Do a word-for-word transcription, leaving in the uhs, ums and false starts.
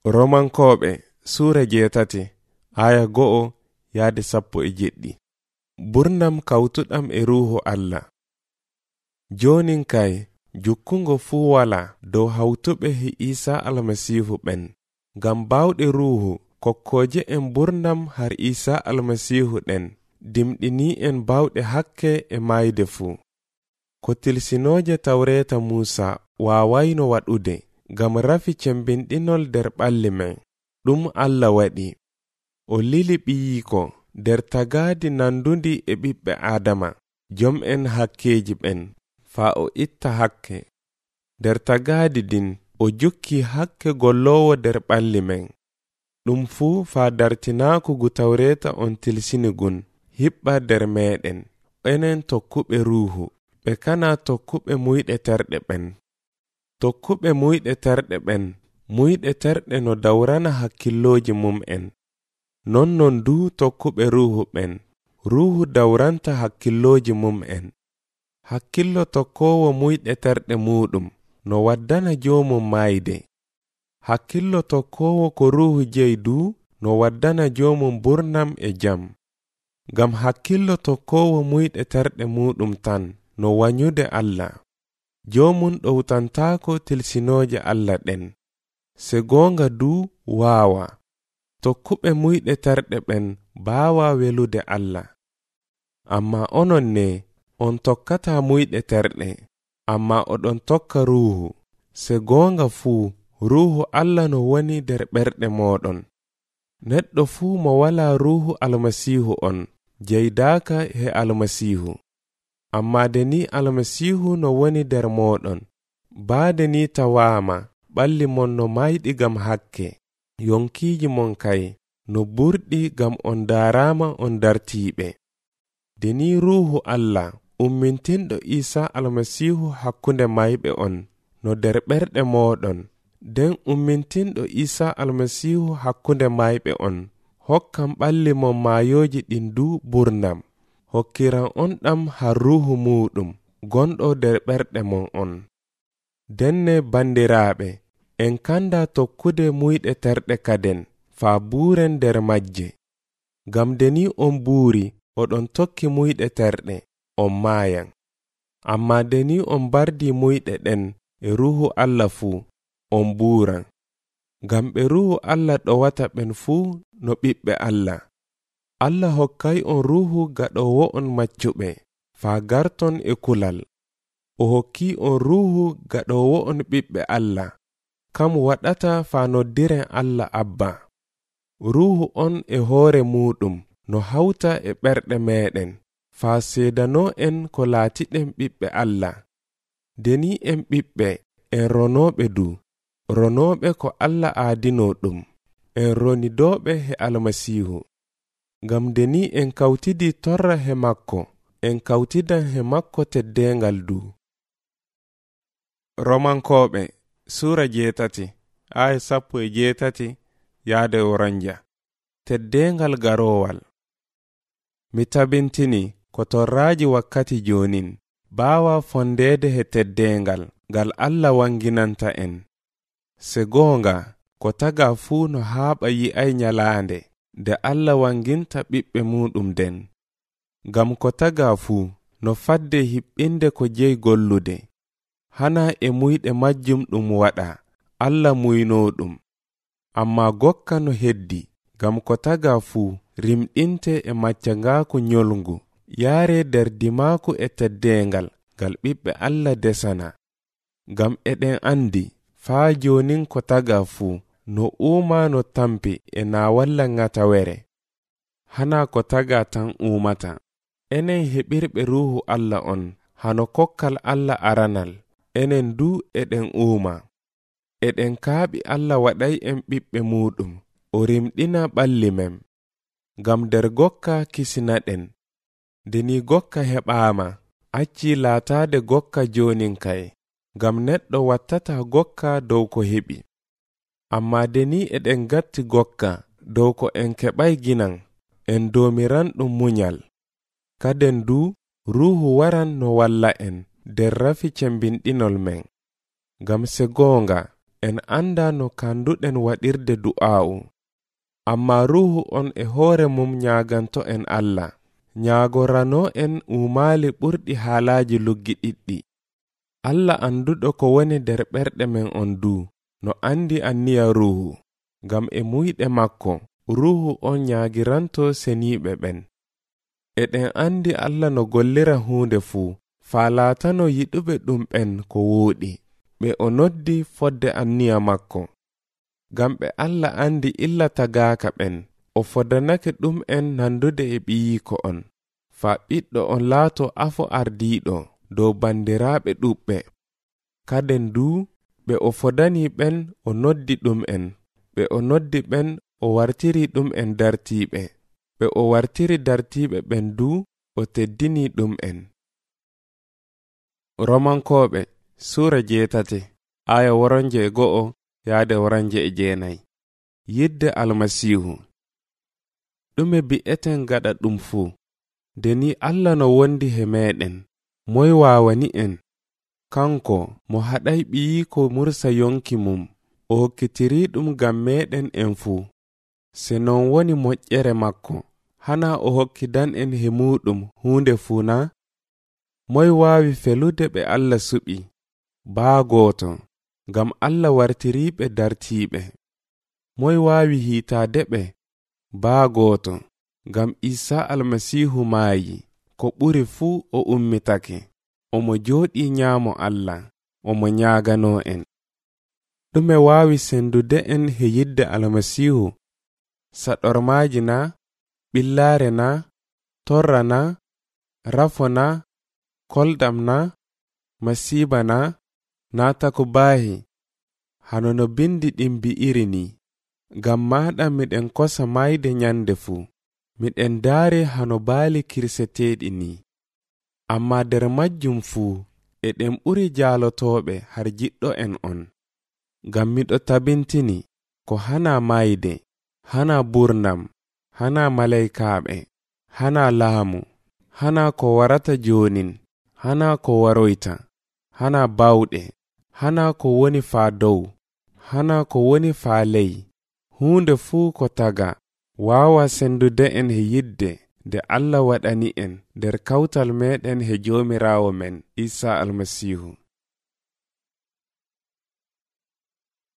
Romankoɓe Sura jeetati aya go'o yaade sappo e jeɗɗi. Burnam kawtuɗam e ruhu Allah. Jonin kay jukkungo fu wala dow hawtuɓe he Isa almasihu ɓen, ngam bawɗe ruhu kokkoje en burnam har Isa almasihu ɗen dimɗini en bawɗe hakke e mayde fu. Ko tilsinoje tawreta Musa wawayno waɗude ngam rafi cembinɗinol der ɓalli men, ɗum Allah waɗi. O lili ɓiyiko der tagadi nandundi e ɓiɓɓe Adama, jom en hakkeji ɓen, fa o itta hakke. Der tagadi din o jukki hakke gollowo der ɓalli men. Ɗum fu fa dartinaku gu tawreta on tilsini gun hiɓɓa der meɗen, enen tokkuɓe ruhu, ɓe kana tokkuɓe muyɗe terɗe ɓen. Tokkuɓe muyɗe terɗe ɓen, muyɗe terɗe no dawrana hakkilloji mum en. Non non du tokkuɓe ruhu ɓen, ruhu dawranta hakkilloji mum en. Hakkillo tokkowo muyɗe terɗe muɗum no waddana jomum mayde. Hakkillo tokkowo ko ruhu jeyi du no waddana jomum burnam e jam. Gam hakkillo tokkowo muyɗe terɗe muɗum tan no wanyude Allah. Jomun ɗowtantako tilsinoje Allah ɗen. Se gonga du wawa. Tokkuɓe muyɗe terɗe ɓen bawa welude Allah. Amma onon ne, on tokkata muyɗe terɗe, amma oɗon tokka ruhu. Se gonga fu, ruhu Allah no woni der ɓerɗe moɗon. Neɗɗo fu mo wala ruhu almasihu on, jeydaka he almasihu. Amma deni almasihu no woni der moɗon, baade ni tawama, ɓalli mon no mayɗi gam hakke, yonkiji mon kay no burɗi gam on darama on dartiɓe. Deni ruhu Allah ummintinɗo Isa almasihu hakkunde mayɓe on no der ɓerɗe moɗon, den ummintinɗo Isa almasihu hakkunde mayɓe on hokkam ɓalli mon mayoji ɗin du burnam, hokkiran on ɗam har ruhu muɗum gonɗo der ɓerɗe mon on. Denne bandiraɓe, en kanda tokkude muyɗe terɗe kaden fa buren der majje. Gam deni on buuri oɗon tokki muyɗe terɗe, on mayan. Amma deni on bardi muyɗe ɗen e ruhu Allah fu, on buran. Gam ɓe ruhu Allah ɗowata ɓen fu no ɓiɓɓe Allah. Allah hokkay on ruhu gaɗowo on maccuɓe, fa garton e kulal. O hokki on ruhu gaɗowo on ɓiɓɓe Allah, kam waɗata fa noddiren Allah Abba. Ruhu on e hoore muɗum no hawta e ɓerɗe meɗen, fa sedano en ko laatiɗen ɓiɓɓe Allah. Deni en ɓiɓɓe, en ronoɓe du, ronoɓe ko Allah aadino ɗum, en ronidoɓe he almasihu. Gam deni en kawtidi torra he makko, en kawtidan he makko teddengal du. Romankoɓe Sura jeetati aya sappo e jeetati yaade oranja. Teddengal garowal. Mi tabintini ko torraji wakkati jonin bawa fondede he teddengal gal Allah wanginanta en. Se gonga ko taga fu no haɓa yi'ay nyalande de Allah wanginta ɓiɓɓe muɗum den. Gam ko taga fu no fadde hiɓɓinde ko jeyi gollude. Hana e muyɗe majjum ɗum waɗa, Allah muyno ɗum. Amma gokka no heddi, gam ko taga fu rimɗinte e maccangaku nyolngu, yaare der dimaku e teddengal gal ɓiɓɓe Allah desana. Gam eɗen andi, faa jonin ko taga fu no uma no tampi e na walla ngatawere. Hana ko taga tan umata. Enen heɓirɓe ruhu Allah on, hano kokkal Allah aranal, enen du eɗen uma. Eɗen kaaɓi Allah waɗay en ɓiɓɓe muɗum, o rimɗina ɓalli men. Gam der gokka kisinaɗen. Deni gokka heɓama, acci laatade gokka jonin kay, gam neɗɗo wattata gokka dow ko heɓi. Amma deni eɗen gatti gokka dow ko en keɓay ginan, en domiran ɗum munyal. Kaden du ruhu waran no walla en der rafi cembinɗinol men. Gam se gonga en anda no kanduɗen waɗirde du'a'u, amma ruhu on e hoore mum nyaganto en Allah, nyagorano en umali ɓurɗi halaji luggi ɗiɗɗi. Allah anduɗo ko woni nder ɓerɗe men on du, no andi anniya ruhu, ngam e muyɗe makko ruhu on nyagiranto seniɓe ɓen. Eɗen andi Allah no gollira hunde fuu, falatano yiɗuɓe ɗum ɓen ko woɗi, ɓe o noddi fodde anniya makko. Ngam ɓe Allah andi illa tagaaka ɓen, o fodanake ɗum en nandude e ɓiyiko on, fa ɓiɗɗo on laato afo ardiɗo dow bandiraɓe ɗuɓɓe. Kaden du ɓe o fodani ɓen o noddi ɗum en, ɓe o noddi ɓen o wartiri ɗum en dartiɓe, ɓe o wartiri dartiɓe ɓen du o teddini ɗum en. Romankoɓe sura jeetati aya woronje e go'o yaade woronje e jeenayi. Yidde almasihu. Ɗume bi'eten gaɗa ɗum fuu, deni Allah no wondi he meɗen, moy wawani en? Kanko mo haɗay ɓiyiko mursa yonki mum, o hokkitiri ɗum ngam meɗen en fuu. Se non woni moƴƴere makko, hana o hokkidan en he muɗum hunde fuu na? Moy wawi felude ɓe Allah suɓi? Baa gooto, ngam Allah wartiriɓe dartiɓe. Moy wawi hitade ɓe? Baa gooto, ngam Isa almasihu maayi, ko ɓuri fuu o ummitake, omo jooɗi nyaamo Allah, omo nyagano en. Ɗume wawi sendude en he yidde almasihu? Saɗormaji na, ɓillare na, torra na, rafo na, koldam na, masiba na, natako baahi, hano no bindi ɗin bi'iri ni. Ngam maɗa miɗen kosa mayde nyande fuu, miɗen daare hano baali kirseteɗi ni. Amma nder majjum fuu eɗen ɓuri jaalotoɓe har jiɗɗo en on. Ngam miɗo tabintini ko hana mayde, hana burnam, hana malaikaɓe, hana laamu, hana ko warata jonin, hana ko waroyta, hana bawɗe, hana ko woni faa dow, hana ko woni faa ley. Hunde fuu ko taga wawa sendude en he yidde nde Allah waɗani en nder kawtal meɗen he Jomirawo men Isa almasihu.